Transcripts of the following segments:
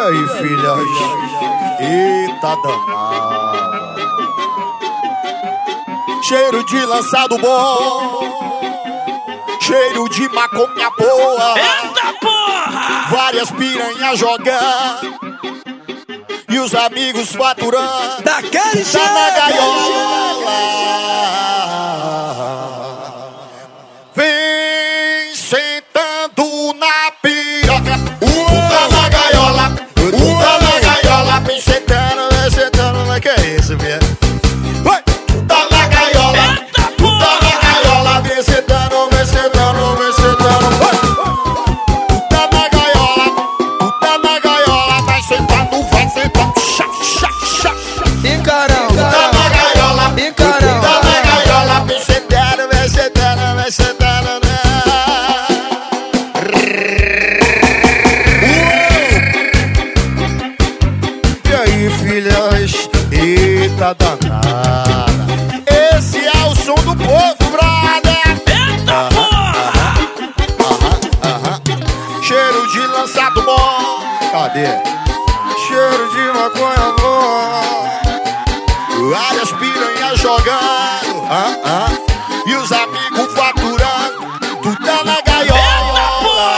aí, filhas? Eita danada. Cheiro de lançado bom, cheiro de maconha boa. Eita porra! Várias piranhas jogando e os amigos faturando. Daquele Tá na gaiola. Vem sentando na piroca. Tá na gaiola. Tá na gaiola. Vem sentando, mas que é isso, velho? Tá na gaiola. Tá na gaiola. Vem sentando, vem sentando, vem sentando. Tá na gaiola. Tá na gaiola. Vai sentando, vai sentando. Encarão, Tá na gaiola. encarão. Tá na gaiola. Vem sentando, vem sentando, vem sentando. E aí, filhas? Eita danada. Esse é o som do povo, brother. Eita porra! Cheiro de lançado bom. Cadê? Cheiro de maconha boa. Várias piranhas jogando. E os amigos faturando. Tu tá na gaiola.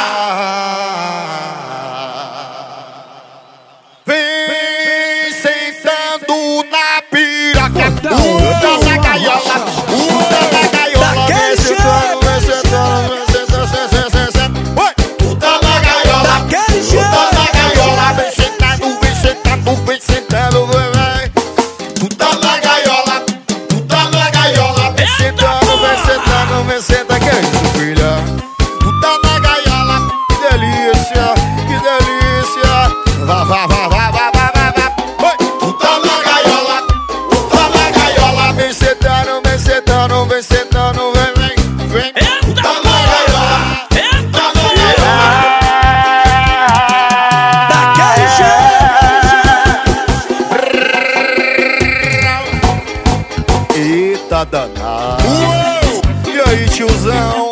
Vem sentando na piroca. Tá na gaiola. Tá na gaiola. Vem sentando, vem sentando, vem sentando, vem sentando. Oi! Tu tá na gaiola. Daquele Tu tá na gaiola. Vem sentando, vem sentando, vem sentando, vem. Tu tá na gaiola. Tu tá na gaiola. Vem sentando, vem sentando, vem sentando. Que é isso, filha? Tu tá na gaiola. Que delícia, que delícia. Vá, vá, vá, vá, vá, vá, vá, vá. Oi! Tu tá na gaiola. Tu tá na gaiola. Vem sentando, vem sentando, vem sentando, vem, vem, vem. Tu tá na gaiola. Tá na gaiola. Daquele Eita danada. E aí, tiozão?